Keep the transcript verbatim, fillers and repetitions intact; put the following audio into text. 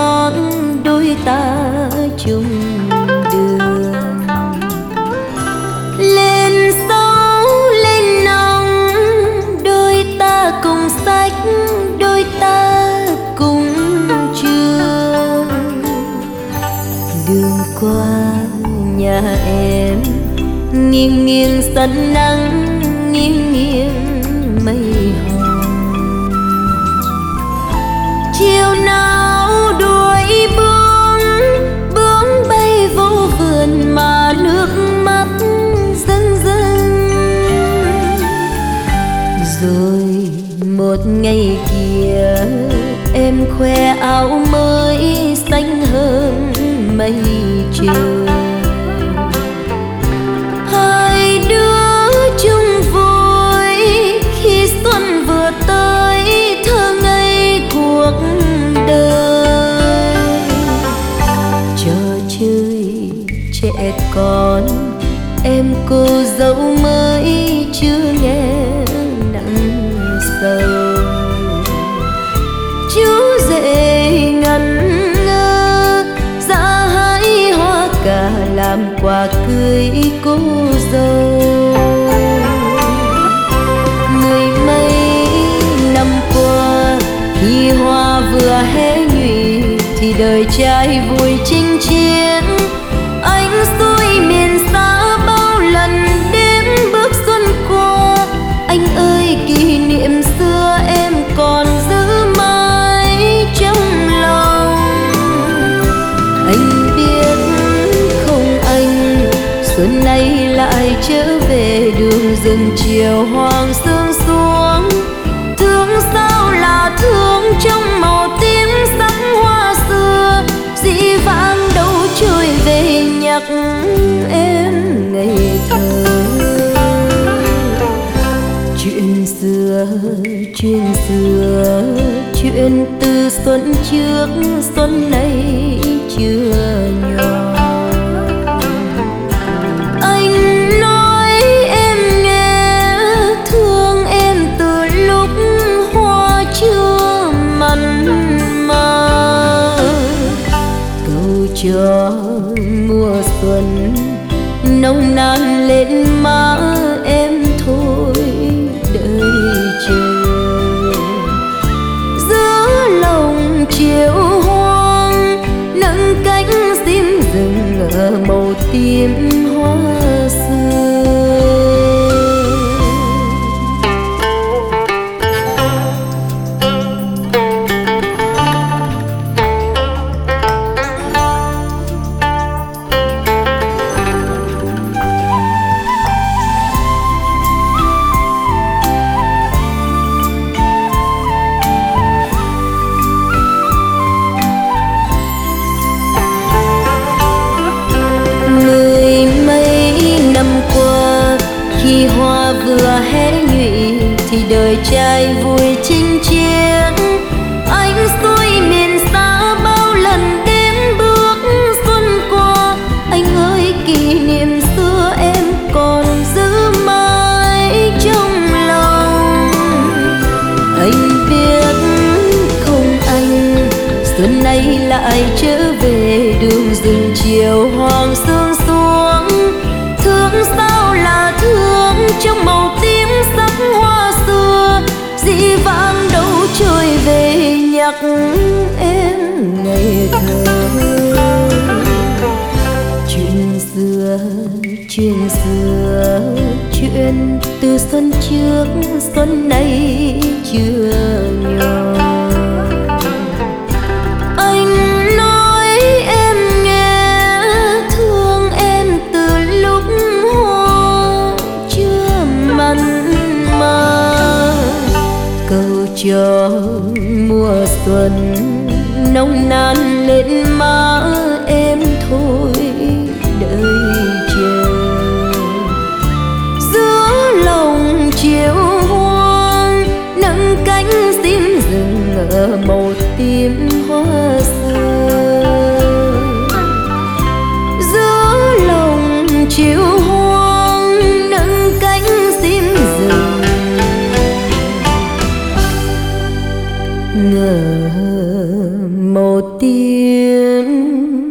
đón đôi ta chung đường. Lên sóng lên nóng đôi ta cùng sách, đôi ta cùng trường. Đường qua nhà em nghiêng nghiêng sân nắng, nghiêng nghiêng mây hồng. Chiều nào đuổi bướm, bướm bay vô vườn mà nước mắt rưng rưng. Rồi một ngày kia em khoe áo mới xanh hơn mây trời. Hai đứa chung vui khi xuân vừa tới, thơ ngây cuộc đời. Trò chơi trẻ con em cô dâu mới chưa nghe nặng sầu. Chú rể ngẩn ngơ ra hái hoa cà làm quà cưới cô dâu. Mười mấy năm qua khi hoa vừa hé nhụy thì đời trai vui chinh chiến. Anh xuôi miền xa bao lần đêm bước xuân qua. Anh ơi kỷ niệm xưa em còn giữ mãi trong lòng. Anh biết không anh xuân nay lại trở về đường rừng chiều hoàng sương xuống. Thương sao là thương trong màu tím sắc hoa xưa, dĩ vãng đâu trôi về nhắc em ngày thơ. Chuyện xưa, chuyện xưa, chuyện từ xuân trước xuân nay chưa nhỏ. Anh nói em nghe thương em từ lúc hoa chưa mặn mà. Câu cho mùa xuân nồng nàn lên má em thôi đợi chờ. Giữa lòng chiều hoang nâng cánh diêm rừng ở màu tím hoa xưa. Khi hoa vừa hé nhụy thì đời trai vui chinh chiến. Anh xuôi miền xa bao lần đêm bước xuân qua. Anh ơi kỷ niệm xưa em còn giữ mãi trong lòng. Anh biết không anh xuân nay lại trở về đường rừng chiều hoàng sương xuống. Thương sao là thương trong màu tím sắc hoa xưa, dĩ vãng đâu trôi về nhắc em ngày thơ. Chuyện xưa, chuyện xưa, chuyện từ xuân trước xuân nay chưa nhỏ. Anh nói em nghe thương em từ lúc hoa chưa mặn mà. Câu cho mùa xuân nồng nàn lên má em thôi đợi chờ. Giữa lòng chiều hoang nâng cánh diêm rừng ở màu tím hoa xưa. Giữa lòng chiều hoang nâng cánh diêm rừng ngờ một tiếng